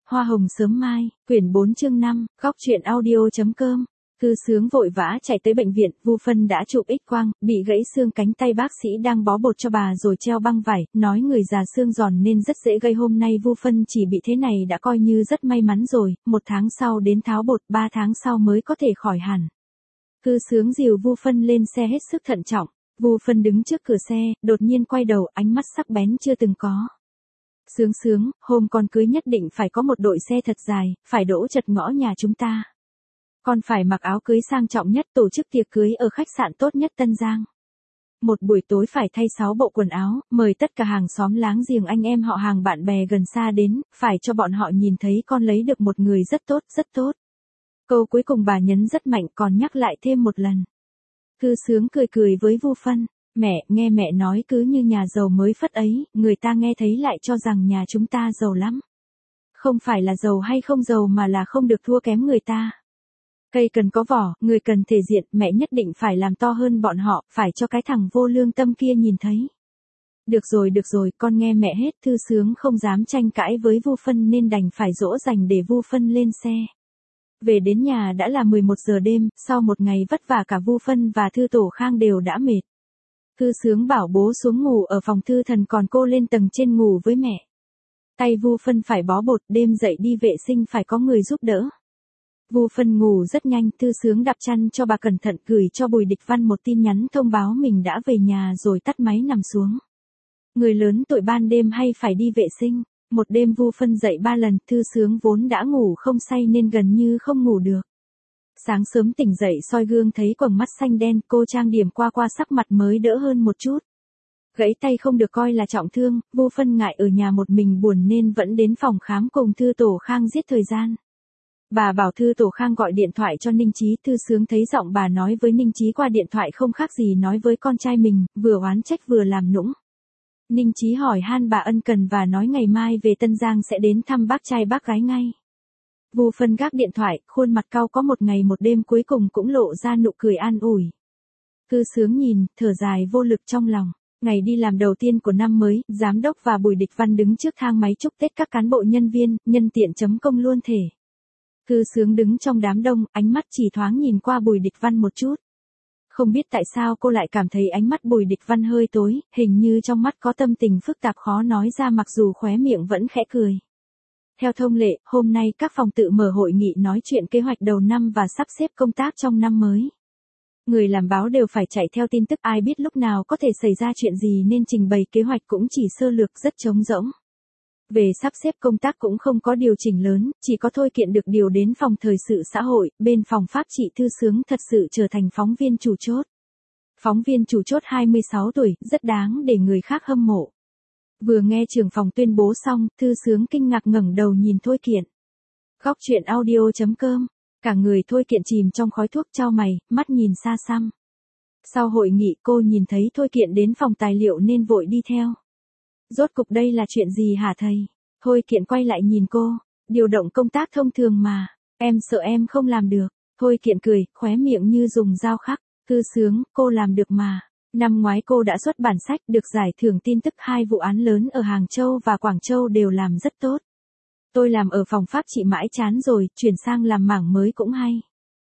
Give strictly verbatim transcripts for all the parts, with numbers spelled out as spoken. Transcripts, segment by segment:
Hoa hồng sớm mai, quyển bốn chương năm, góc truyện audio.com. Thư Sướng vội vã chạy tới bệnh viện, Vu Phân đã chụp X-quang, bị gãy xương cánh tay, bác sĩ đang bó bột cho bà rồi treo băng vải, nói người già xương giòn nên rất dễ gây. Hôm nay Vu Phân chỉ bị thế này đã coi như rất may mắn rồi, một tháng sau đến tháo bột, ba tháng sau mới có thể khỏi hẳn. Thư Sướng dìu Vu Phân lên xe hết sức thận trọng. Vu Phân đứng trước cửa xe, đột nhiên quay đầu, ánh mắt sắc bén chưa từng có. Sướng Sướng, hôm con cưới nhất định phải có một đội xe thật dài, phải đỗ chật ngõ nhà chúng ta. Con phải mặc áo cưới sang trọng nhất, tổ chức tiệc cưới ở khách sạn tốt nhất Tân Giang. Một buổi tối phải thay sáu bộ quần áo, mời tất cả hàng xóm láng giềng, anh em họ hàng, bạn bè gần xa đến, phải cho bọn họ nhìn thấy con lấy được một người rất tốt, rất tốt. Câu cuối cùng bà nhấn rất mạnh, còn nhắc lại thêm một lần. Thư Sướng cười cười với Vu Phân. Mẹ, nghe mẹ nói cứ như nhà giàu mới phất ấy, người ta nghe thấy lại cho rằng nhà chúng ta giàu lắm. Không phải là giàu hay không giàu mà là không được thua kém người ta. Cây cần có vỏ, người cần thể diện, mẹ nhất định phải làm to hơn bọn họ, phải cho cái thằng vô lương tâm kia nhìn thấy. Được rồi được rồi, con nghe mẹ hết. Thư Sướng không dám tranh cãi với Vu Phân nên đành phải dỗ dành để Vu Phân lên xe. Về đến nhà đã là mười một giờ đêm, sau một ngày vất vả cả Vu Phân và Thư Tổ Khang đều đã mệt. Thư Sướng bảo bố xuống ngủ ở phòng Thư Thần, còn cô lên tầng trên ngủ với mẹ. Tay Vu Phân phải bó bột, đêm dậy đi vệ sinh phải có người giúp đỡ. Vu Phân ngủ rất nhanh, Thư Sướng đắp chăn cho bà, cẩn thận gửi cho Bùi Địch Văn một tin nhắn thông báo mình đã về nhà rồi tắt máy nằm xuống. Người lớn tuổi ban đêm hay phải đi vệ sinh. Một đêm Vu Phân dậy ba lần, Thư Sướng vốn đã ngủ không say nên gần như không ngủ được. Sáng sớm tỉnh dậy soi gương thấy quầng mắt xanh đen, cô trang điểm qua qua sắc mặt mới đỡ hơn một chút. Gãy tay không được coi là trọng thương, Vu Phân ngại ở nhà một mình buồn nên vẫn đến phòng khám cùng Thư Tổ Khang giết thời gian. Bà bảo Thư Tổ Khang gọi điện thoại cho Ninh Chí. Thư Sướng thấy giọng bà nói với Ninh Chí qua điện thoại không khác gì nói với con trai mình, vừa oán trách vừa làm nũng. Ninh Chí hỏi han bà ân cần và nói ngày mai về Tân Giang sẽ đến thăm bác trai bác gái ngay. Vu Phân gác điện thoại, khuôn mặt cau có một ngày một đêm cuối cùng cũng lộ ra nụ cười an ủi. Thư Sướng nhìn, thở dài vô lực trong lòng. Ngày đi làm đầu tiên của năm mới, giám đốc và Bùi Địch Văn đứng trước thang máy chúc Tết các cán bộ nhân viên, nhân tiện chấm công luôn thể. Thư Sướng đứng trong đám đông, ánh mắt chỉ thoáng nhìn qua Bùi Địch Văn một chút. Không biết tại sao cô lại cảm thấy ánh mắt Bùi Địch Văn hơi tối, hình như trong mắt có tâm tình phức tạp khó nói ra, mặc dù khóe miệng vẫn khẽ cười. Theo thông lệ, hôm nay các phòng tự mở hội nghị nói chuyện kế hoạch đầu năm và sắp xếp công tác trong năm mới. Người làm báo đều phải chạy theo tin tức, ai biết lúc nào có thể xảy ra chuyện gì nên trình bày kế hoạch cũng chỉ sơ lược, rất trống rỗng. Về sắp xếp công tác cũng không có điều chỉnh lớn, chỉ có Thôi Kiện được điều đến phòng thời sự xã hội, bên phòng pháp trị Thư Sướng thật sự trở thành phóng viên chủ chốt. Phóng viên chủ chốt hai mươi sáu tuổi, rất đáng để người khác hâm mộ. Vừa nghe trưởng phòng tuyên bố xong, Thư Sướng kinh ngạc ngẩng đầu nhìn Thôi Kiện. Góc truyện audio.com. Cả người Thôi Kiện chìm trong khói thuốc, chau mày, mắt nhìn xa xăm. Sau hội nghị cô nhìn thấy Thôi Kiện đến phòng tài liệu nên vội đi theo. Rốt cục đây là chuyện gì hả thầy? Thôi Kiện quay lại nhìn cô. Điều động công tác thông thường mà. Em sợ em không làm được. Thôi Kiện cười, khóe miệng như dùng dao khắc. Thư Sướng, cô làm được mà. Năm ngoái cô đã xuất bản sách, được giải thưởng tin tức, hai vụ án lớn ở Hàng Châu và Quảng Châu đều làm rất tốt. Tôi làm ở phòng pháp trị mãi chán rồi, chuyển sang làm mảng mới cũng hay.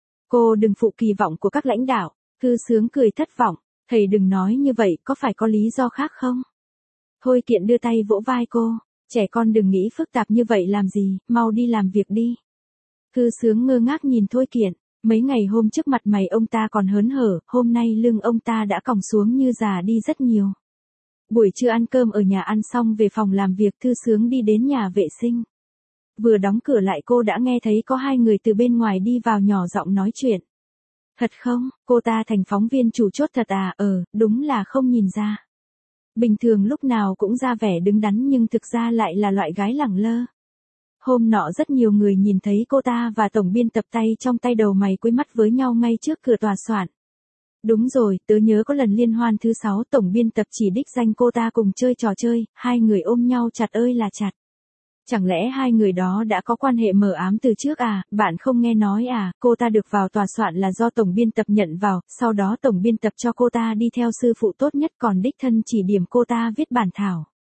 Cô đừng phụ kỳ vọng của các lãnh đạo. Thư Sướng cười thất vọng. Thầy đừng nói như vậy, có phải có lý do khác không? Thôi Kiện đưa tay vỗ vai cô. Trẻ con đừng nghĩ phức tạp như vậy làm gì, mau đi làm việc đi. Thư Sướng ngơ ngác nhìn Thôi Kiện. Mấy ngày hôm trước mặt mày ông ta còn hớn hở, hôm nay lưng ông ta đã còng xuống như già đi rất nhiều. Buổi trưa ăn cơm ở nhà, ăn xong về phòng làm việc, Thư Sướng đi đến nhà vệ sinh. Vừa đóng cửa lại cô đã nghe thấy có hai người từ bên ngoài đi vào nhỏ giọng nói chuyện. Thật không, cô ta thành phóng viên chủ chốt thật à? Ờ, đúng là không nhìn ra. Bình thường lúc nào cũng ra vẻ đứng đắn nhưng thực ra lại là loại gái lẳng lơ. Hôm nọ rất nhiều người nhìn thấy cô ta và tổng biên tập tay trong tay đầu mày cúi mắt với nhau ngay trước cửa tòa soạn. Đúng rồi, tớ nhớ có lần liên hoan thứ sáu tổng biên tập chỉ đích danh cô ta cùng chơi trò chơi, hai người ôm nhau chặt ơi là chặt. Chẳng lẽ hai người đó đã có quan hệ mờ ám từ trước à, bạn không nghe nói à? Cô ta được vào tòa soạn là do tổng biên tập nhận vào, sau đó tổng biên tập cho cô ta đi theo sư phụ tốt nhất, còn đích thân chỉ điểm cô ta viết bản thảo.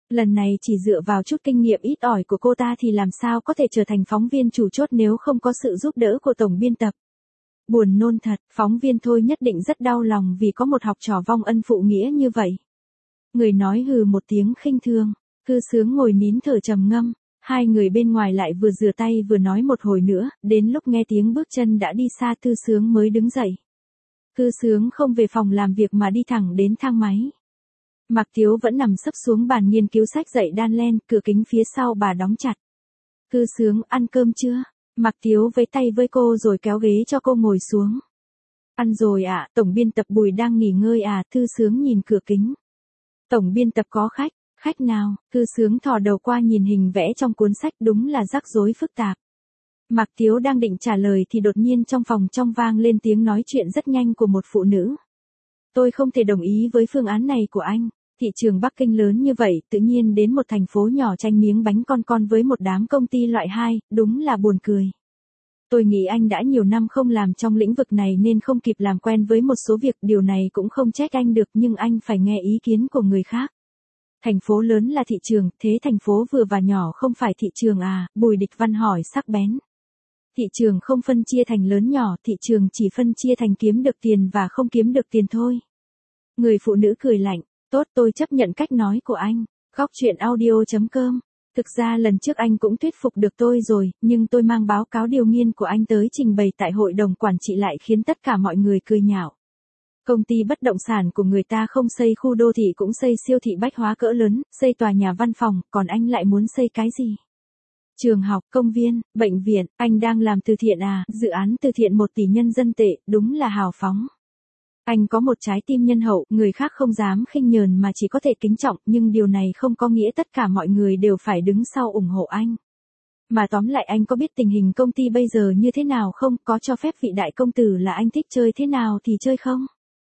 Lần này chỉ dựa vào chút kinh nghiệm ít ỏi của cô ta thì làm sao có thể trở thành phóng viên chủ chốt nếu không có sự giúp đỡ của tổng biên tập. Buồn nôn thật, phóng viên Thôi nhất định rất đau lòng vì có một học trò vong ân phụ nghĩa như vậy. Người nói hừ một tiếng khinh thường, Thư Sướng ngồi nín thở trầm ngâm, hai người bên ngoài lại vừa rửa tay vừa nói một hồi nữa, đến lúc nghe tiếng bước chân đã đi xa Thư Sướng mới đứng dậy. Thư Sướng không về phòng làm việc mà đi thẳng đến thang máy. Mạc Tiếu vẫn nằm sấp xuống bàn nghiên cứu sách dạy đan len, cửa kính phía sau bà đóng chặt. Thư Sướng, ăn cơm chưa? Mạc Tiếu vẫy tay với cô rồi kéo ghế cho cô ngồi xuống. Ăn rồi ạ, à, tổng biên tập Bùi đang nghỉ ngơi à, Thư Sướng nhìn cửa kính. Tổng biên tập có khách, khách nào? Thư Sướng thò đầu qua nhìn hình vẽ trong cuốn sách, đúng là rắc rối phức tạp. Mạc Tiếu đang định trả lời thì đột nhiên trong phòng trong vang lên tiếng nói chuyện rất nhanh của một phụ nữ. Tôi không thể đồng ý với phương án này của anh. Thị trường Bắc Kinh lớn như vậy, tự nhiên đến một thành phố nhỏ tranh miếng bánh con con với một đám công ty loại hai, đúng là buồn cười. Tôi nghĩ anh đã nhiều năm không làm trong lĩnh vực này nên không kịp làm quen với một số việc, điều này cũng không trách anh được nhưng anh phải nghe ý kiến của người khác. Thành phố lớn là thị trường, thế thành phố vừa và nhỏ không phải thị trường à, Bùi Địch Văn hỏi sắc bén. Thị trường không phân chia thành lớn nhỏ, thị trường chỉ phân chia thành kiếm được tiền và không kiếm được tiền thôi. Người phụ nữ cười lạnh. Tốt, tôi chấp nhận cách nói của anh. Góc chuyện audio chấm com. Thực ra lần trước anh cũng thuyết phục được tôi rồi, nhưng tôi mang báo cáo điều nghiên của anh tới trình bày tại hội đồng quản trị lại khiến tất cả mọi người cười nhạo. Công ty bất động sản của người ta không xây khu đô thị cũng xây siêu thị bách hóa cỡ lớn, xây tòa nhà văn phòng, còn anh lại muốn xây cái gì? Trường học, công viên, bệnh viện, anh đang làm từ thiện à, dự án từ thiện một tỷ nhân dân tệ, đúng là hào phóng. Anh có một trái tim nhân hậu, người khác không dám khinh nhờn mà chỉ có thể kính trọng, nhưng điều này không có nghĩa tất cả mọi người đều phải đứng sau ủng hộ anh. Mà tóm lại anh có biết tình hình công ty bây giờ như thế nào không, có cho phép vị đại công tử là anh thích chơi thế nào thì chơi không?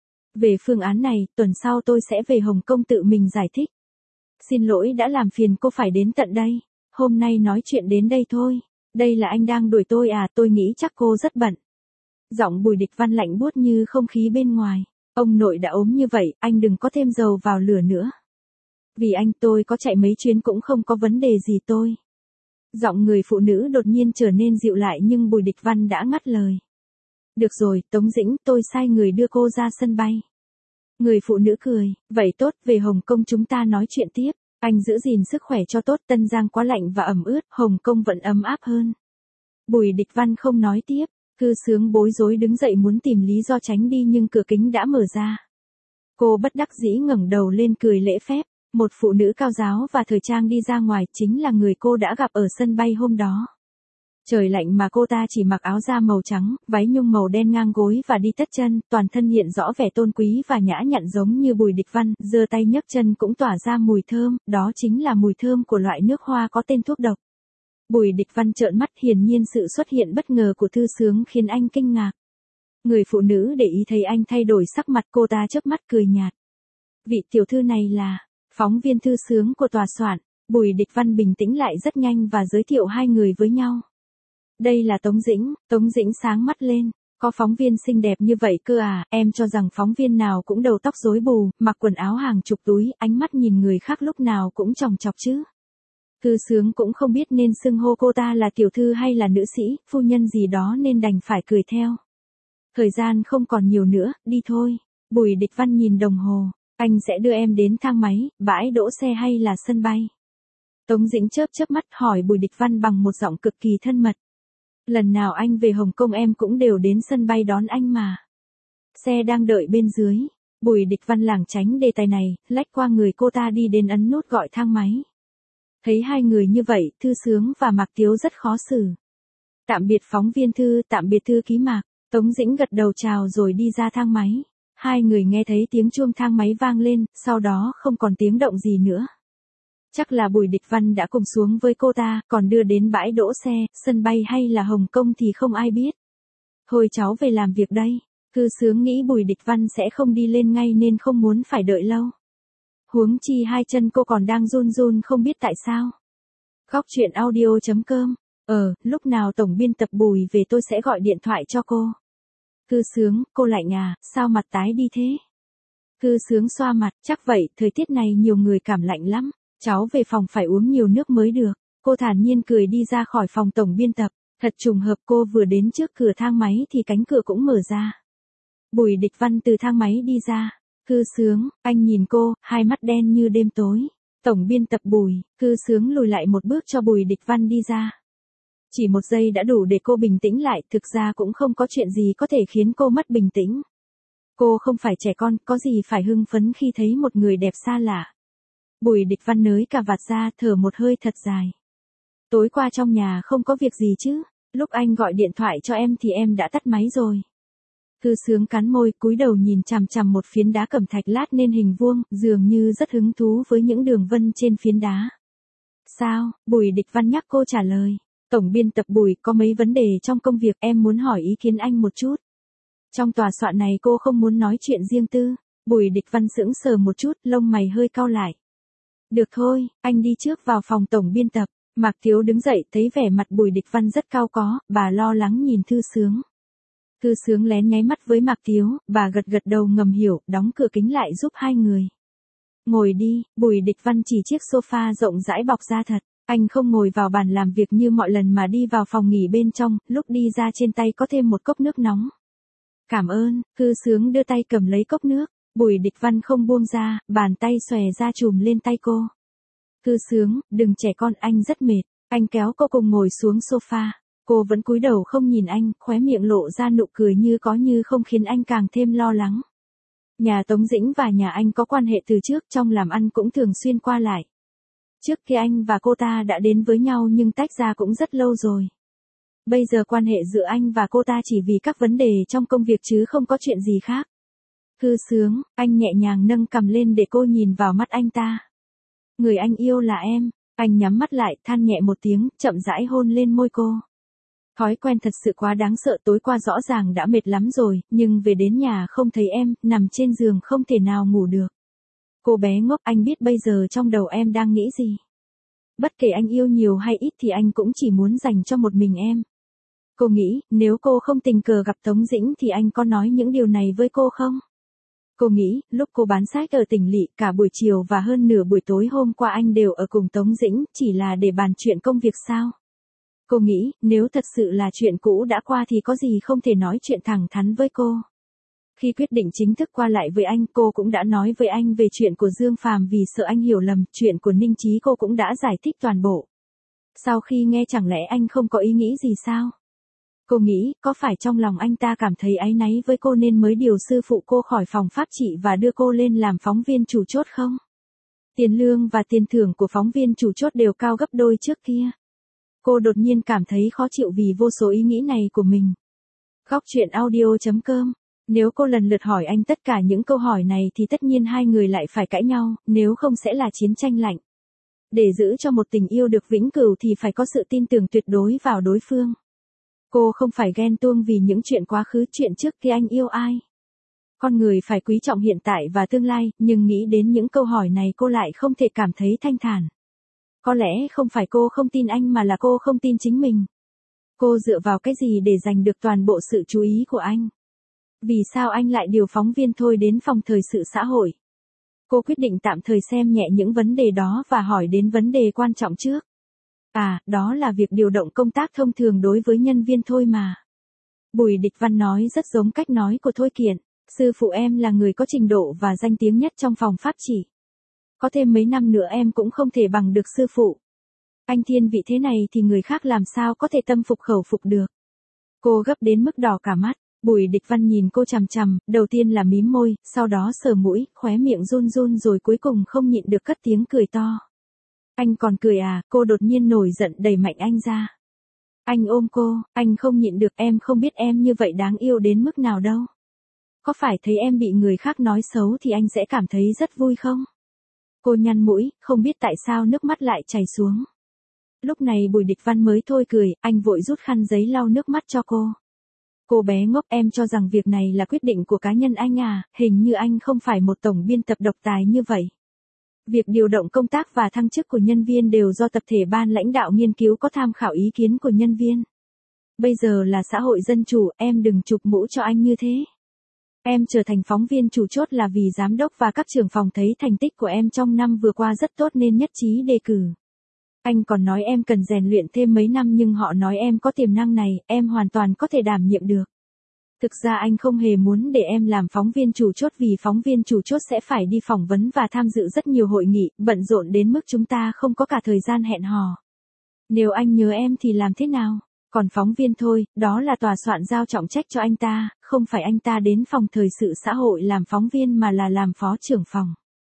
Về phương án này, tuần sau tôi sẽ về Hồng Kông tự mình giải thích. Xin lỗi đã làm phiền cô phải đến tận đây, hôm nay nói chuyện đến đây thôi. Đây là anh đang đuổi tôi à, tôi nghĩ chắc cô rất bận. Giọng Bùi Địch Văn lạnh buốt như không khí bên ngoài. Ông nội đã ốm như vậy, anh đừng có thêm dầu vào lửa nữa. Vì anh tôi có chạy mấy chuyến cũng không có vấn đề gì tôi. Giọng người phụ nữ đột nhiên trở nên dịu lại nhưng Bùi Địch Văn đã ngắt lời. Được rồi, Tống Dĩnh, tôi sai người đưa cô ra sân bay. Người phụ nữ cười, vậy tốt, về Hồng Kông chúng ta nói chuyện tiếp. Anh giữ gìn sức khỏe cho tốt, Tân Giang quá lạnh và ẩm ướt, Hồng Kông vẫn ấm áp hơn. Bùi Địch Văn không nói tiếp. Thư Sướng bối rối đứng dậy muốn tìm lý do tránh đi nhưng cửa kính đã mở ra. Cô bất đắc dĩ ngẩng đầu lên cười lễ phép, một phụ nữ cao giáo và thời trang đi ra ngoài chính là người cô đã gặp ở sân bay hôm đó. Trời lạnh mà cô ta chỉ mặc áo da màu trắng, váy nhung màu đen ngang gối và đi tất chân, toàn thân hiện rõ vẻ tôn quý và nhã nhặn giống như Bùi Địch Văn, giơ tay nhấc chân cũng tỏa ra mùi thơm, đó chính là mùi thơm của loại nước hoa có tên thuốc độc. Bùi Địch Văn trợn mắt, hiển nhiên sự xuất hiện bất ngờ của Thư Sướng khiến anh kinh ngạc. Người phụ nữ để ý thấy anh thay đổi sắc mặt, cô ta chớp mắt cười nhạt. Vị tiểu thư này là phóng viên Thư Sướng của tòa soạn. Bùi Địch Văn bình tĩnh lại rất nhanh và giới thiệu hai người với nhau. Đây là Tống Dĩnh. Tống Dĩnh sáng mắt lên. Có phóng viên xinh đẹp như vậy cơ à, em cho rằng phóng viên nào cũng đầu tóc rối bù, mặc quần áo hàng chục túi, ánh mắt nhìn người khác lúc nào cũng chòng chọc chứ. Thư Sướng cũng không biết nên xưng hô cô ta là tiểu thư hay là nữ sĩ, phu nhân gì đó nên đành phải cười theo. Thời gian không còn nhiều nữa, đi thôi. Bùi Địch Văn nhìn đồng hồ, anh sẽ đưa em đến thang máy, bãi đỗ xe hay là sân bay? Tống Dĩnh chớp chớp mắt hỏi Bùi Địch Văn bằng một giọng cực kỳ thân mật. Lần nào anh về Hồng Kông em cũng đều đến sân bay đón anh mà. Xe đang đợi bên dưới. Bùi Địch Văn lảng tránh đề tài này, lách qua người cô ta đi đến ấn nút gọi thang máy. Thấy hai người như vậy, Thư Sướng và Mạc Tiếu rất khó xử. Tạm biệt phóng viên Thư, tạm biệt thư ký Mạc. Tống Dĩnh gật đầu chào rồi đi ra thang máy. Hai người nghe thấy tiếng chuông thang máy vang lên, sau đó không còn tiếng động gì nữa. Chắc là Bùi Địch Văn đã cùng xuống với cô ta, còn đưa đến bãi đỗ xe, sân bay hay là Hồng Kông thì không ai biết. Thôi cháu về làm việc đây. Thư Sướng nghĩ Bùi Địch Văn sẽ không đi lên ngay nên không muốn phải đợi lâu. Huống chi hai chân cô còn đang run run không biết tại sao. Góc chuyện audio chấm com. Ờ, lúc nào tổng biên tập Bùi về tôi sẽ gọi điện thoại cho cô. Thư Sướng, cô lạnh à, sao mặt tái đi thế? Thư Sướng xoa mặt, chắc vậy, thời tiết này nhiều người cảm lạnh lắm. Cháu về phòng phải uống nhiều nước mới được. Cô thản nhiên cười đi ra khỏi phòng tổng biên tập. Thật trùng hợp cô vừa đến trước cửa thang máy thì cánh cửa cũng mở ra. Bùi Địch Văn từ thang máy đi ra. Cư Sướng, anh nhìn cô, hai mắt đen như đêm tối. Tổng biên tập Bùi, Cư Sướng lùi lại một bước cho Bùi Địch Văn đi ra. Chỉ một giây đã đủ để cô bình tĩnh lại, thực ra cũng không có chuyện gì có thể khiến cô mất bình tĩnh. Cô không phải trẻ con, có gì phải hưng phấn khi thấy một người đẹp xa lạ. Bùi Địch Văn nới cà vạt ra, thở một hơi thật dài. Tối qua trong nhà không có việc gì chứ, lúc anh gọi điện thoại cho em thì em đã tắt máy rồi. Cư Sướng cắn môi, cúi đầu nhìn chằm chằm một phiến đá cẩm thạch lát nên hình vuông, dường như rất hứng thú với những đường vân trên phiến đá. Sao? Bùi Địch Văn nhắc cô trả lời. Tổng biên tập Bùi, có mấy vấn đề trong công việc em muốn hỏi ý kiến anh một chút. Trong tòa soạn này cô không muốn nói chuyện riêng tư. Bùi Địch Văn sững sờ một chút, lông mày hơi cau lại. Được thôi, anh đi trước vào phòng tổng biên tập. Mạc Thiếu đứng dậy, thấy vẻ mặt Bùi Địch Văn rất cao có, bà lo lắng nhìn Thư Sướng. Thư Sướng lén nháy mắt với Mạc Thiếu, bà gật gật đầu ngầm hiểu, đóng cửa kính lại giúp hai người. Ngồi đi, Bùi Địch Văn chỉ chiếc sofa rộng rãi bọc da thật. Anh không ngồi vào bàn làm việc như mọi lần mà đi vào phòng nghỉ bên trong, lúc đi ra trên tay có thêm một cốc nước nóng. Cảm ơn, Cư Sướng đưa tay cầm lấy cốc nước. Bùi Địch Văn không buông ra, bàn tay xòe ra chùm lên tay cô. Cư Sướng, đừng trẻ con, anh rất mệt. Anh kéo cô cùng ngồi xuống sofa. Cô vẫn cúi đầu không nhìn anh, khóe miệng lộ ra nụ cười như có như không khiến anh càng thêm lo lắng. Nhà Tống Dĩnh và nhà anh có quan hệ từ trước, trong làm ăn cũng thường xuyên qua lại. Trước kia anh và cô ta đã đến với nhau nhưng tách ra cũng rất lâu rồi. Bây giờ quan hệ giữa anh và cô ta chỉ vì các vấn đề trong công việc chứ không có chuyện gì khác. Cư Sướng, anh nhẹ nhàng nâng cằm lên để cô nhìn vào mắt anh ta. Người anh yêu là em. Anh nhắm mắt lại, than nhẹ một tiếng, chậm rãi hôn lên môi cô. Thói quen thật sự quá đáng sợ, tối qua rõ ràng đã mệt lắm rồi, nhưng về đến nhà không thấy em, nằm trên giường không thể nào ngủ được. Cô bé ngốc, anh biết bây giờ trong đầu em đang nghĩ gì. Bất kể anh yêu nhiều hay ít thì anh cũng chỉ muốn dành cho một mình em. Cô nghĩ, nếu cô không tình cờ gặp Tống Dĩnh thì anh có nói những điều này với cô không? Cô nghĩ, lúc cô bán sách ở tỉnh lỵ, cả buổi chiều và hơn nửa buổi tối hôm qua anh đều ở cùng Tống Dĩnh, chỉ là để bàn chuyện công việc sao? Cô nghĩ, nếu thật sự là chuyện cũ đã qua thì có gì không thể nói chuyện thẳng thắn với cô. Khi quyết định chính thức qua lại với anh, cô cũng đã nói với anh về chuyện của Dương Phàm vì sợ anh hiểu lầm, chuyện của Ninh Chí cô cũng đã giải thích toàn bộ. Sau khi nghe chẳng lẽ anh không có ý nghĩ gì sao? Cô nghĩ, có phải trong lòng anh ta cảm thấy áy náy với cô nên mới điều sư phụ cô khỏi phòng pháp trị và đưa cô lên làm phóng viên chủ chốt không? Tiền lương và tiền thưởng của phóng viên chủ chốt đều cao gấp đôi trước kia. Cô đột nhiên cảm thấy khó chịu vì vô số ý nghĩ này của mình. Góc chuyện audio chấm com. Nếu cô lần lượt hỏi anh tất cả những câu hỏi này thì tất nhiên hai người lại phải cãi nhau, nếu không sẽ là chiến tranh lạnh. Để giữ cho một tình yêu được vĩnh cửu thì phải có sự tin tưởng tuyệt đối vào đối phương. Cô không phải ghen tuông vì những chuyện quá khứ, chuyện trước kia anh yêu ai. Con người phải quý trọng hiện tại và tương lai, nhưng nghĩ đến những câu hỏi này cô lại không thể cảm thấy thanh thản. Có lẽ không phải cô không tin anh mà là cô không tin chính mình. Cô dựa vào cái gì để giành được toàn bộ sự chú ý của anh? Vì sao anh lại điều phóng viên thôi đến phòng thời sự xã hội? Cô quyết định tạm thời xem nhẹ những vấn đề đó và hỏi đến vấn đề quan trọng trước. À, đó là việc điều động công tác thông thường đối với nhân viên thôi mà. Bùi Địch Văn nói rất giống cách nói của Thôi Kiện. Sư phụ em là người có trình độ và danh tiếng nhất trong phòng pháp chỉ. Có thêm mấy năm nữa em cũng không thể bằng được sư phụ. Anh thiên vị thế này thì người khác làm sao có thể tâm phục khẩu phục được. Cô gấp đến mức đỏ cả mắt. Bùi Địch Văn nhìn cô chằm chằm, đầu tiên là mím môi, sau đó sờ mũi, khóe miệng run run rồi cuối cùng không nhịn được cất tiếng cười to. Anh còn cười à? Cô đột nhiên nổi giận đẩy mạnh anh ra. Anh ôm cô, anh không nhịn được, em không biết em như vậy đáng yêu đến mức nào đâu. Có phải thấy em bị người khác nói xấu thì anh sẽ cảm thấy rất vui không? Cô nhăn mũi, không biết tại sao nước mắt lại chảy xuống. Lúc này Bùi Địch Văn mới thôi cười, anh vội rút khăn giấy lau nước mắt cho cô. Cô bé ngốc, em cho rằng việc này là quyết định của cá nhân anh à, hình như anh không phải một tổng biên tập độc tài như vậy. Việc điều động công tác và thăng chức của nhân viên đều do tập thể ban lãnh đạo nghiên cứu có tham khảo ý kiến của nhân viên. Bây giờ là xã hội dân chủ, em đừng chụp mũ cho anh như thế. Em trở thành phóng viên chủ chốt là vì giám đốc và các trưởng phòng thấy thành tích của em trong năm vừa qua rất tốt nên nhất trí đề cử. Anh còn nói em cần rèn luyện thêm mấy năm nhưng họ nói em có tiềm năng này, em hoàn toàn có thể đảm nhiệm được. Thực ra anh không hề muốn để em làm phóng viên chủ chốt vì phóng viên chủ chốt sẽ phải đi phỏng vấn và tham dự rất nhiều hội nghị, bận rộn đến mức chúng ta không có cả thời gian hẹn hò. Nếu anh nhớ em thì làm thế nào? Còn phóng viên thôi, đó là tòa soạn giao trọng trách cho anh ta, không phải anh ta đến phòng thời sự xã hội làm phóng viên mà là làm phó trưởng phòng.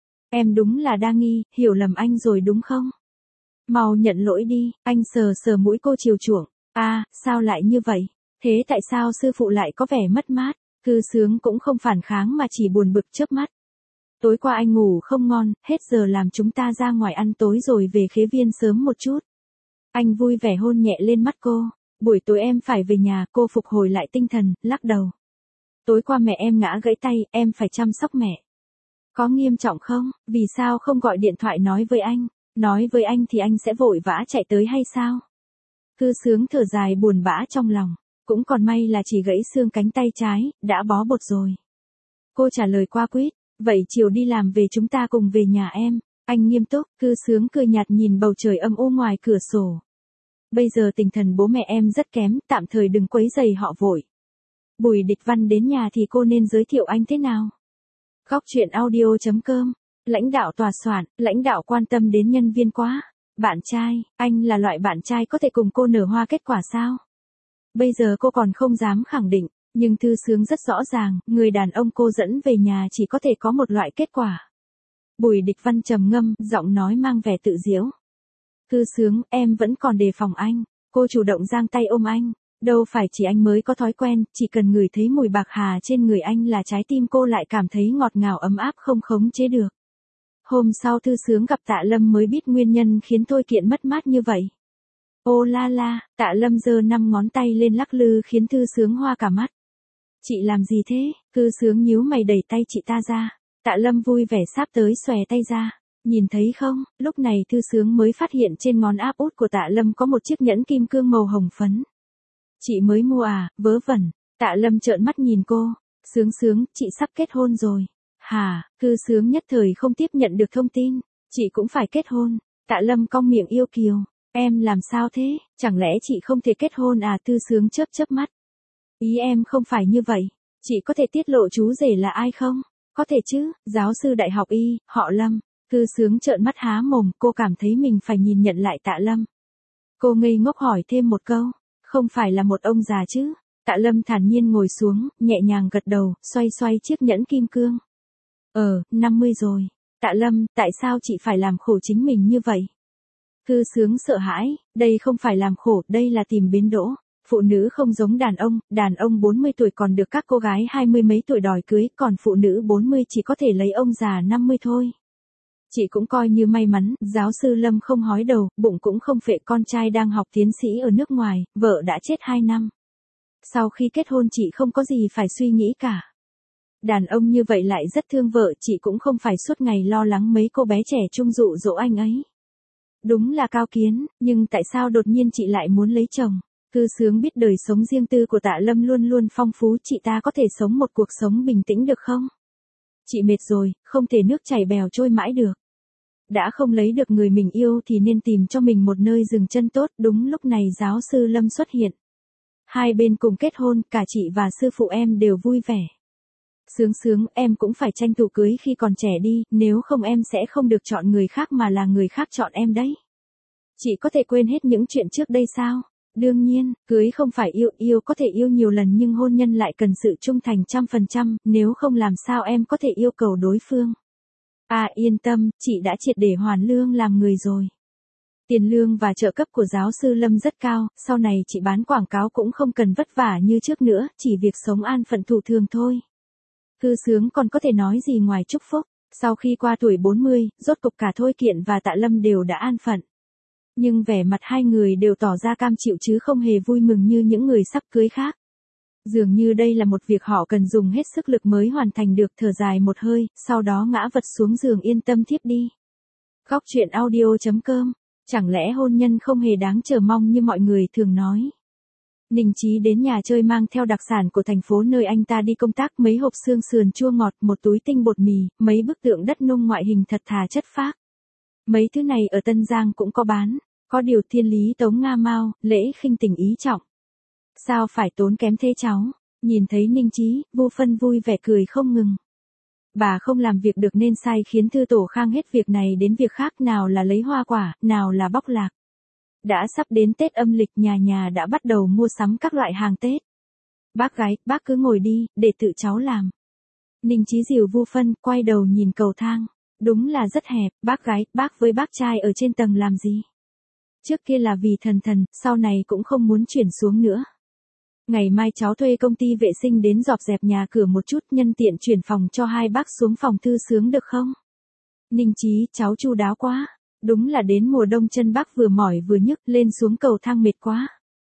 Em đúng là đa nghi, hiểu lầm anh rồi đúng không? Mau nhận lỗi đi, anh sờ sờ mũi cô chiều chuộng. À, sao lại như vậy? Thế tại sao sư phụ lại có vẻ mất mát? Cư Sướng cũng không phản kháng mà chỉ buồn bực chớp mắt. Tối qua anh ngủ không ngon, hết giờ làm chúng ta ra ngoài ăn tối rồi về khế viên sớm một chút. Anh vui vẻ hôn nhẹ lên mắt cô. Buổi tối em phải về nhà, cô phục hồi lại tinh thần, lắc đầu. Tối qua mẹ em ngã gãy tay, em phải chăm sóc mẹ. Có nghiêm trọng không? Vì sao không gọi điện thoại nói với anh? Nói với anh thì anh sẽ vội vã chạy tới hay sao? Cư Sướng thở dài buồn bã trong lòng. Cũng còn may là chỉ gãy xương cánh tay trái, đã bó bột rồi. Cô trả lời qua quýt. Vậy chiều đi làm về chúng ta cùng về nhà em. Anh nghiêm túc, Cư Sướng cười nhạt nhìn bầu trời âm u ngoài cửa sổ. Bây giờ tinh thần bố mẹ em rất kém, tạm thời đừng quấy rầy họ vội. Bùi Địch Văn đến nhà thì cô nên giới thiệu anh thế nào? Góc truyện audio chấm com. Lãnh đạo tòa soạn, lãnh đạo quan tâm đến nhân viên quá. Bạn trai, anh là loại bạn trai có thể cùng cô nở hoa kết quả sao? Bây giờ cô còn không dám khẳng định, nhưng Thư Sướng rất rõ ràng, người đàn ông cô dẫn về nhà chỉ có thể có một loại kết quả. Bùi Địch Văn trầm ngâm, giọng nói mang vẻ tự giễu. Thư Sướng, em vẫn còn đề phòng anh. Cô chủ động giang tay ôm anh. Đâu phải chỉ anh mới có thói quen, chỉ cần ngửi thấy mùi bạc hà trên người anh là trái tim cô lại cảm thấy ngọt ngào ấm áp không khống chế được. Hôm sau Thư Sướng gặp Tạ Lâm mới biết nguyên nhân khiến Thôi Kiện mất mát như vậy. Ô la la, Tạ Lâm giơ năm ngón tay lên lắc lư khiến Thư Sướng hoa cả mắt. Chị làm gì thế? Thư Sướng nhíu mày đẩy tay chị ta ra. Tạ Lâm vui vẻ sáp tới xòe tay ra. Nhìn thấy không, lúc này Thư Sướng mới phát hiện trên ngón áp út của Tạ Lâm có một chiếc nhẫn kim cương màu hồng phấn. Chị mới mua à, vớ vẩn. Tạ Lâm trợn mắt nhìn cô. Sướng Sướng, chị sắp kết hôn rồi. Hả, Thư Sướng nhất thời không tiếp nhận được thông tin. Chị cũng phải kết hôn. Tạ Lâm cong miệng yêu kiều. Em làm sao thế, chẳng lẽ chị không thể kết hôn à? Thư Sướng chớp chớp mắt. Ý em không phải như vậy. Chị có thể tiết lộ chú rể là ai không? Có thể chứ, giáo sư đại học y, họ Lâm. Thư Sướng trợn mắt há mồm, cô cảm thấy mình phải nhìn nhận lại Tạ Lâm. Cô ngây ngốc hỏi thêm một câu, không phải là một ông già chứ? Tạ Lâm thản nhiên ngồi xuống, nhẹ nhàng gật đầu, xoay xoay chiếc nhẫn kim cương. Ờ, năm mươi rồi. Tạ Lâm, tại sao chị phải làm khổ chính mình như vậy? Thư Sướng sợ hãi, đây không phải làm khổ, đây là tìm bến đỗ. Phụ nữ không giống đàn ông, đàn ông bốn mươi tuổi còn được các cô gái hai mươi mấy tuổi đòi cưới, còn phụ nữ bốn mươi chỉ có thể lấy ông già năm mươi thôi. Chị cũng coi như may mắn, giáo sư Lâm không hói đầu, bụng cũng không phệ, con trai đang học tiến sĩ ở nước ngoài, vợ đã chết hai năm. Sau khi kết hôn chị không có gì phải suy nghĩ cả. Đàn ông như vậy lại rất thương vợ, chị cũng không phải suốt ngày lo lắng mấy cô bé trẻ trung dụ dỗ anh ấy. Đúng là cao kiến, nhưng tại sao đột nhiên chị lại muốn lấy chồng? Thư Sướng biết đời sống riêng tư của Tạ Lâm luôn luôn phong phú, chị ta có thể sống một cuộc sống bình tĩnh được không? Chị mệt rồi, không thể nước chảy bèo trôi mãi được. Đã không lấy được người mình yêu thì nên tìm cho mình một nơi dừng chân tốt. Đúng lúc này giáo sư Lâm xuất hiện. Hai bên cùng kết hôn, cả chị và sư phụ em đều vui vẻ. Sướng Sướng, em cũng phải tranh thủ cưới khi còn trẻ đi, nếu không em sẽ không được chọn người khác mà là người khác chọn em đấy. Chị có thể quên hết những chuyện trước đây sao? Đương nhiên, cưới không phải yêu, yêu có thể yêu nhiều lần nhưng hôn nhân lại cần sự trung thành trăm phần trăm, nếu không làm sao em có thể yêu cầu đối phương. À yên tâm, chị đã triệt để hoàn lương làm người rồi. Tiền lương và trợ cấp của giáo sư Lâm rất cao, sau này chị bán quảng cáo cũng không cần vất vả như trước nữa, chỉ việc sống an phận thủ thường thôi. Thư Sướng còn có thể nói gì ngoài chúc phúc, sau khi qua tuổi bốn mươi, rốt cục cả Thôi Kiện và Tạ Lâm đều đã an phận. Nhưng vẻ mặt hai người đều tỏ ra cam chịu chứ không hề vui mừng như những người sắp cưới khác. Dường như đây là một việc họ cần dùng hết sức lực mới hoàn thành được, thở dài một hơi, sau đó ngã vật xuống giường yên tâm thiếp đi. Góc truyện audio chấm com. Chẳng lẽ hôn nhân không hề đáng chờ mong như mọi người thường nói? Ninh Chí đến nhà chơi mang theo đặc sản của thành phố nơi anh ta đi công tác, mấy hộp xương sườn chua ngọt, một túi tinh bột mì, mấy bức tượng đất nung ngoại hình thật thà chất phác. Mấy thứ này ở Tân Giang cũng có bán, có điều thiên lý tống nga mau, lễ khinh tình ý trọng. Sao phải tốn kém thế cháu? Nhìn thấy Ninh Chí, Vu Phân vui vẻ cười không ngừng. Bà không làm việc được nên sai khiến Thư Tổ Khang hết việc này đến việc khác, nào là lấy hoa quả, nào là bóc lạc. Đã sắp đến Tết âm lịch, nhà nhà đã bắt đầu mua sắm các loại hàng Tết. Bác gái, bác cứ ngồi đi, để tự cháu làm. Ninh Chí dìu Vu Phân, quay đầu nhìn cầu thang. Đúng là rất hẹp, bác gái, bác với bác trai ở trên tầng làm gì? Trước kia là vì thần thần, sau này cũng không muốn chuyển xuống nữa. Ngày mai cháu thuê công ty vệ sinh đến dọn dẹp nhà cửa một chút, nhân tiện chuyển phòng cho hai bác xuống phòng Thư Sướng được không? Ninh Chí, cháu chu đáo quá. Đúng là đến mùa đông chân bác vừa mỏi vừa nhức, lên xuống cầu thang mệt quá.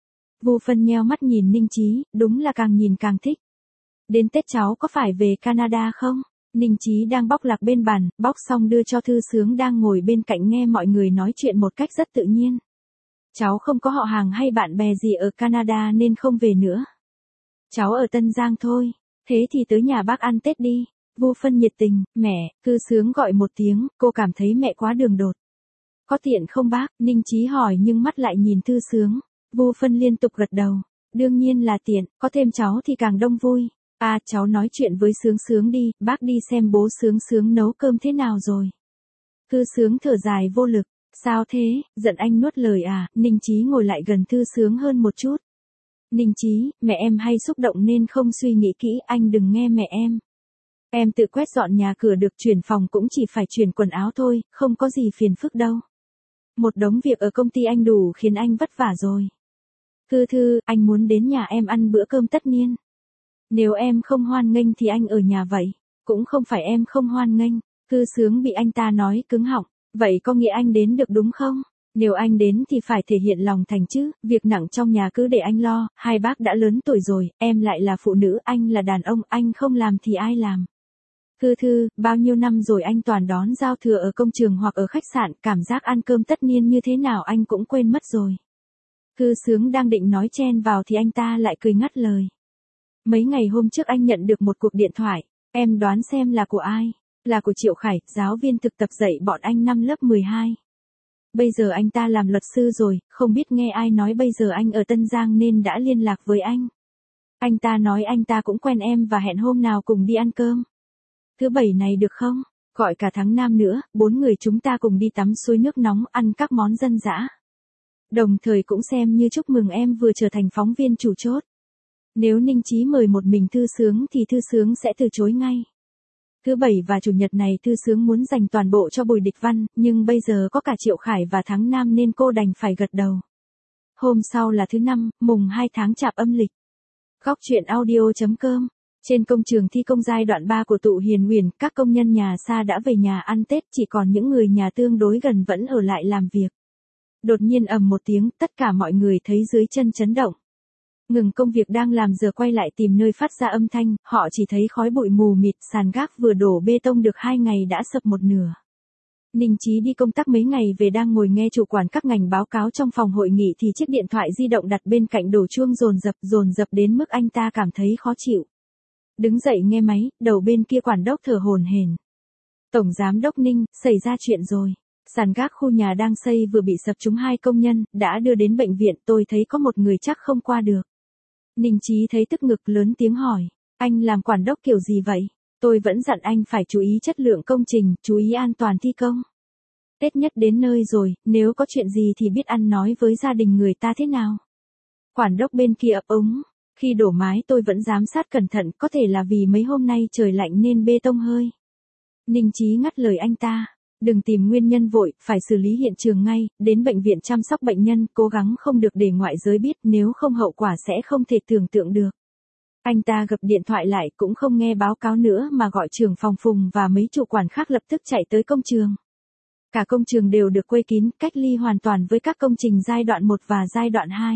Vu Phân nheo mắt nhìn Ninh Chí, đúng là càng nhìn càng thích. Đến Tết cháu có phải về Canada không? Ninh Chí đang bóc lạc bên bàn, bóc xong đưa cho Thư Sướng đang ngồi bên cạnh nghe mọi người nói chuyện một cách rất tự nhiên. Cháu không có họ hàng hay bạn bè gì ở Canada nên không về nữa. Cháu ở Tân Giang thôi, thế thì tới nhà bác ăn Tết đi. Vu Phân nhiệt tình, mẹ, Thư Sướng gọi một tiếng, cô cảm thấy mẹ quá đường đột. Có tiện không bác? Ninh Chí hỏi nhưng mắt lại nhìn Thư Sướng. Vu Phân liên tục gật đầu. Đương nhiên là tiện, có thêm cháu thì càng đông vui. À, cháu nói chuyện với Sướng Sướng đi, bác đi xem bố Sướng Sướng nấu cơm thế nào rồi. Thư Sướng thở dài vô lực. Sao thế, giận anh nuốt lời à? Ninh Chí ngồi lại gần Thư Sướng hơn một chút. Ninh Chí, mẹ em hay xúc động nên không suy nghĩ kỹ, anh đừng nghe mẹ em. Em tự quét dọn nhà cửa được, chuyển phòng cũng chỉ phải chuyển quần áo thôi, không có gì phiền phức đâu. Một đống việc ở công ty anh đủ khiến anh vất vả rồi. Thư Thư, anh muốn đến nhà em ăn bữa cơm tất niên. Nếu em không hoan nghênh thì anh ở nhà vậy. Cũng không phải em không hoan nghênh. Thư Sướng bị anh ta nói cứng họng. Vậy có nghĩa anh đến được đúng không? Nếu anh đến thì phải thể hiện lòng thành chứ, việc nặng trong nhà cứ để anh lo, hai bác đã lớn tuổi rồi, em lại là phụ nữ, anh là đàn ông, anh không làm thì ai làm? Thư Thư, bao nhiêu năm rồi anh toàn đón giao thừa ở công trường hoặc ở khách sạn, cảm giác ăn cơm tất niên như thế nào anh cũng quên mất rồi. Thư Sướng đang định nói chen vào thì anh ta lại cười ngắt lời. Mấy ngày hôm trước anh nhận được một cuộc điện thoại, em đoán xem là của ai? Là của Triệu Khải, giáo viên thực tập dạy bọn anh năm lớp mười hai. Bây giờ anh ta làm luật sư rồi, không biết nghe ai nói bây giờ anh ở Tân Giang nên đã liên lạc với anh. Anh ta nói anh ta cũng quen em và hẹn hôm nào cùng đi ăn cơm. Thứ bảy này được không? Gọi cả tháng Nam nữa, bốn người chúng ta cùng đi tắm suối nước nóng, ăn các món dân dã. Đồng thời cũng xem như chúc mừng em vừa trở thành phóng viên chủ chốt. Nếu Ninh Chí mời một mình Thư Sướng thì Thư Sướng sẽ từ chối ngay. Thứ bảy và chủ nhật này Thư Sướng muốn dành toàn bộ cho Bùi Địch Văn, nhưng bây giờ có cả Triệu Khải và tháng Nam nên cô đành phải gật đầu. Hôm sau là thứ năm, mùng hai tháng Chạp âm lịch. Góc truyện audio chấm com. Trên công trường thi công giai đoạn ba của tụ Hiền Huyền, các công nhân nhà xa đã về nhà ăn Tết, chỉ còn những người nhà tương đối gần vẫn ở lại làm việc. Đột nhiên ầm một tiếng, tất cả mọi người thấy dưới chân chấn động. Ngừng công việc đang làm giờ quay lại tìm nơi phát ra âm thanh, họ chỉ thấy khói bụi mù mịt, sàn gác vừa đổ bê tông được hai ngày đã sập một nửa. Ninh Chí đi công tác mấy ngày về đang ngồi nghe chủ quản các ngành báo cáo trong phòng hội nghị thì chiếc điện thoại di động đặt bên cạnh đổ chuông dồn dập dồn dập đến mức anh ta cảm thấy khó chịu. Đứng dậy nghe máy, đầu bên kia quản đốc thở hổn hển. Tổng giám đốc Ninh, xảy ra chuyện rồi. Sàn gác khu nhà đang xây vừa bị sập trúng hai công nhân, đã đưa đến bệnh viện, tôi thấy có một người chắc không qua được. Ninh Chí thấy tức ngực lớn tiếng hỏi, anh làm quản đốc kiểu gì vậy? Tôi vẫn dặn anh phải chú ý chất lượng công trình, chú ý an toàn thi công. Tết nhất đến nơi rồi, nếu có chuyện gì thì biết ăn nói với gia đình người ta thế nào. Quản đốc bên kia ấp úng, khi đổ mái tôi vẫn giám sát cẩn thận, có thể là vì mấy hôm nay trời lạnh nên bê tông hơi. Ninh Chí ngắt lời anh ta. Đừng tìm nguyên nhân vội, phải xử lý hiện trường ngay, đến bệnh viện chăm sóc bệnh nhân, cố gắng không được để ngoại giới biết, nếu không hậu quả sẽ không thể tưởng tượng được. Anh ta gập điện thoại lại, cũng không nghe báo cáo nữa mà gọi trưởng phòng Phùng và mấy chủ quản khác lập tức chạy tới công trường. Cả công trường đều được quây kín, cách ly hoàn toàn với các công trình giai đoạn một và giai đoạn hai.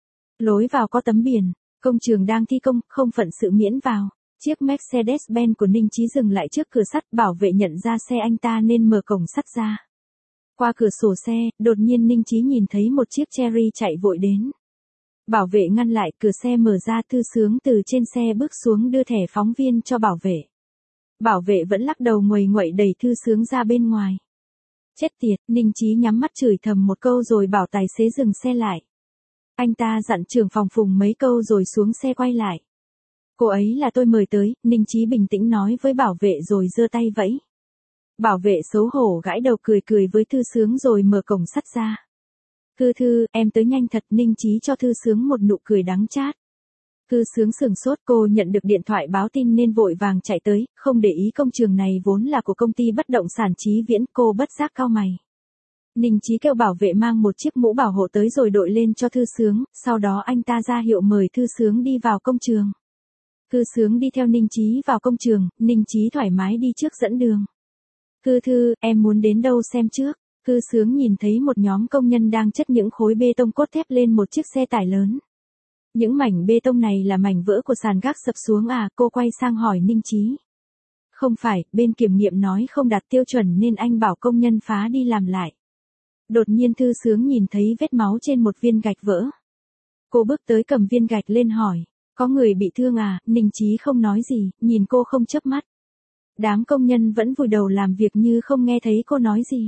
Lối vào có tấm biển, công trường đang thi công, không phận sự miễn vào. Chiếc Mercedes-Benz của Ninh Chí dừng lại trước cửa sắt, bảo vệ nhận ra xe anh ta nên mở cổng sắt ra. Qua cửa sổ xe, đột nhiên Ninh Chí nhìn thấy một chiếc Cherry chạy vội đến. Bảo vệ ngăn lại, cửa xe mở ra, Thư Sướng từ trên xe bước xuống đưa thẻ phóng viên cho bảo vệ. Bảo vệ vẫn lắc đầu nguầy nguậy đẩy Thư Sướng ra bên ngoài. Chết tiệt, Ninh Chí nhắm mắt chửi thầm một câu rồi bảo tài xế dừng xe lại. Anh ta dặn trưởng phòng Phùng mấy câu rồi xuống xe quay lại. Cô ấy là tôi mời tới, Ninh Chí bình tĩnh nói với bảo vệ rồi giơ tay vẫy. Bảo vệ xấu hổ gãi đầu cười cười với Thư Sướng rồi mở cổng sắt ra. Thư Thư, em tới nhanh thật, Ninh Chí cho Thư Sướng một nụ cười đắng chát. Thư Sướng sừng sốt, cô nhận được điện thoại báo tin nên vội vàng chạy tới, không để ý công trường này vốn là của công ty bất động sản Chí Viễn, cô bất giác cau mày. Ninh Chí kêu bảo vệ mang một chiếc mũ bảo hộ tới rồi đội lên cho Thư Sướng, sau đó anh ta ra hiệu mời Thư Sướng đi vào công trường. Thư Sướng đi theo Ninh Chí vào công trường, Ninh Chí thoải mái đi trước dẫn đường. Thư Thư, em muốn đến đâu xem trước? Thư Sướng nhìn thấy một nhóm công nhân đang chất những khối bê tông cốt thép lên một chiếc xe tải lớn. Những mảnh bê tông này là mảnh vỡ của sàn gác sập xuống à, cô quay sang hỏi Ninh Chí. Không phải, bên kiểm nghiệm nói không đạt tiêu chuẩn nên anh bảo công nhân phá đi làm lại. Đột nhiên Thư Sướng nhìn thấy vết máu trên một viên gạch vỡ. Cô bước tới cầm viên gạch lên hỏi, có người bị thương à, Ninh Chí không nói gì, nhìn cô không chớp mắt. Đám công nhân vẫn vùi đầu làm việc như không nghe thấy cô nói gì.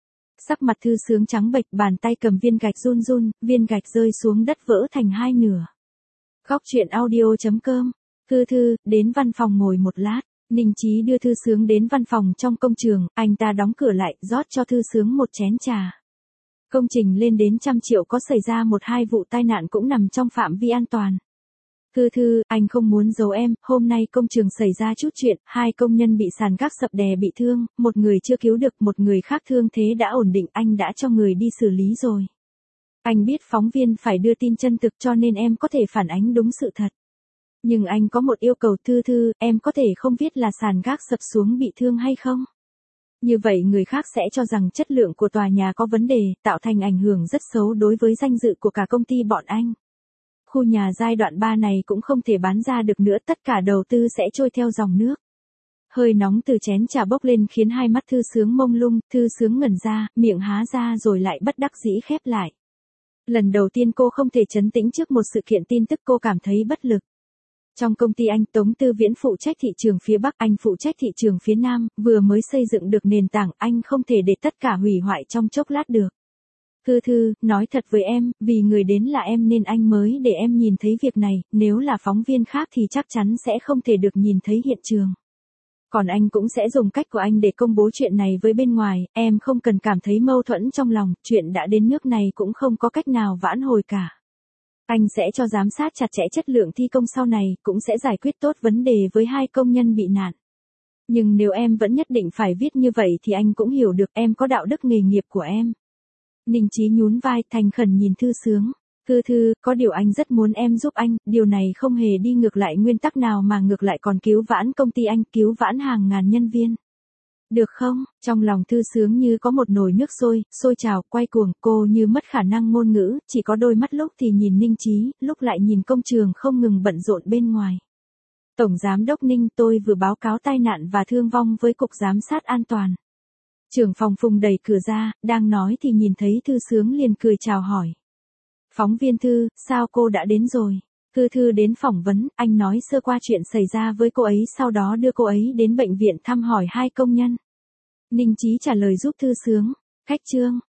Sắc mặt Thư Sướng trắng bệch, bàn tay cầm viên gạch run run, viên gạch rơi xuống đất vỡ thành hai nửa. Góc truyện audio chấm com. Thư Thư, đến văn phòng ngồi một lát. Ninh Chí đưa Thư Sướng đến văn phòng trong công trường, anh ta đóng cửa lại, rót cho Thư Sướng một chén trà. Công trình lên đến trăm triệu có xảy ra một hai vụ tai nạn cũng nằm trong phạm vi an toàn. Thư Thư, anh không muốn giấu em, hôm nay công trường xảy ra chút chuyện, hai công nhân bị sàn gác sập đè bị thương, một người chưa cứu được, một người khác thương thế đã ổn định, anh đã cho người đi xử lý rồi. Anh biết phóng viên phải đưa tin chân thực cho nên em có thể phản ánh đúng sự thật. Nhưng anh có một yêu cầu Thư Thư, em có thể không viết là sàn gác sập xuống bị thương hay không? Như vậy người khác sẽ cho rằng chất lượng của tòa nhà có vấn đề, tạo thành ảnh hưởng rất xấu đối với danh dự của cả công ty bọn anh. Khu nhà giai đoạn ba này cũng không thể bán ra được nữa, tất cả đầu tư sẽ trôi theo dòng nước. Hơi nóng từ chén trà bốc lên khiến hai mắt Thư Sướng mông lung, Thư Sướng ngẩn ra, miệng há ra rồi lại bất đắc dĩ khép lại. Lần đầu tiên cô không thể trấn tĩnh trước một sự kiện tin tức, cô cảm thấy bất lực. Trong công ty anh, Tống Tư Viễn phụ trách thị trường phía Bắc, anh phụ trách thị trường phía Nam, vừa mới xây dựng được nền tảng, anh không thể để tất cả hủy hoại trong chốc lát được. Thư Thư, nói thật với em, vì người đến là em nên anh mới để em nhìn thấy việc này, nếu là phóng viên khác thì chắc chắn sẽ không thể được nhìn thấy hiện trường. Còn anh cũng sẽ dùng cách của anh để công bố chuyện này với bên ngoài, em không cần cảm thấy mâu thuẫn trong lòng, chuyện đã đến nước này cũng không có cách nào vãn hồi cả. Anh sẽ cho giám sát chặt chẽ chất lượng thi công sau này, cũng sẽ giải quyết tốt vấn đề với hai công nhân bị nạn. Nhưng nếu em vẫn nhất định phải viết như vậy thì anh cũng hiểu được, em có đạo đức nghề nghiệp của em. Ninh Chí nhún vai, thành khẩn nhìn Thư Sướng. Thư Thư, có điều anh rất muốn em giúp anh, điều này không hề đi ngược lại nguyên tắc nào mà ngược lại còn cứu vãn công ty anh, cứu vãn hàng ngàn nhân viên. Được không? Trong lòng Thư Sướng như có một nồi nước sôi, sôi trào, quay cuồng, cô như mất khả năng ngôn ngữ, chỉ có đôi mắt lúc thì nhìn Ninh Chí, lúc lại nhìn công trường không ngừng bận rộn bên ngoài. Tổng Giám đốc Ninh, tôi vừa báo cáo tai nạn và thương vong với Cục Giám sát An toàn. Trưởng phòng Phùng đẩy cửa ra, đang nói thì nhìn thấy Thư Sướng liền cười chào hỏi. Phóng viên Thư, sao cô đã đến rồi? Thư Thư đến phỏng vấn, anh nói sơ qua chuyện xảy ra với cô ấy, sau đó đưa cô ấy đến bệnh viện thăm hỏi hai công nhân. Ninh Chí trả lời giúp Thư Sướng. Khách trương,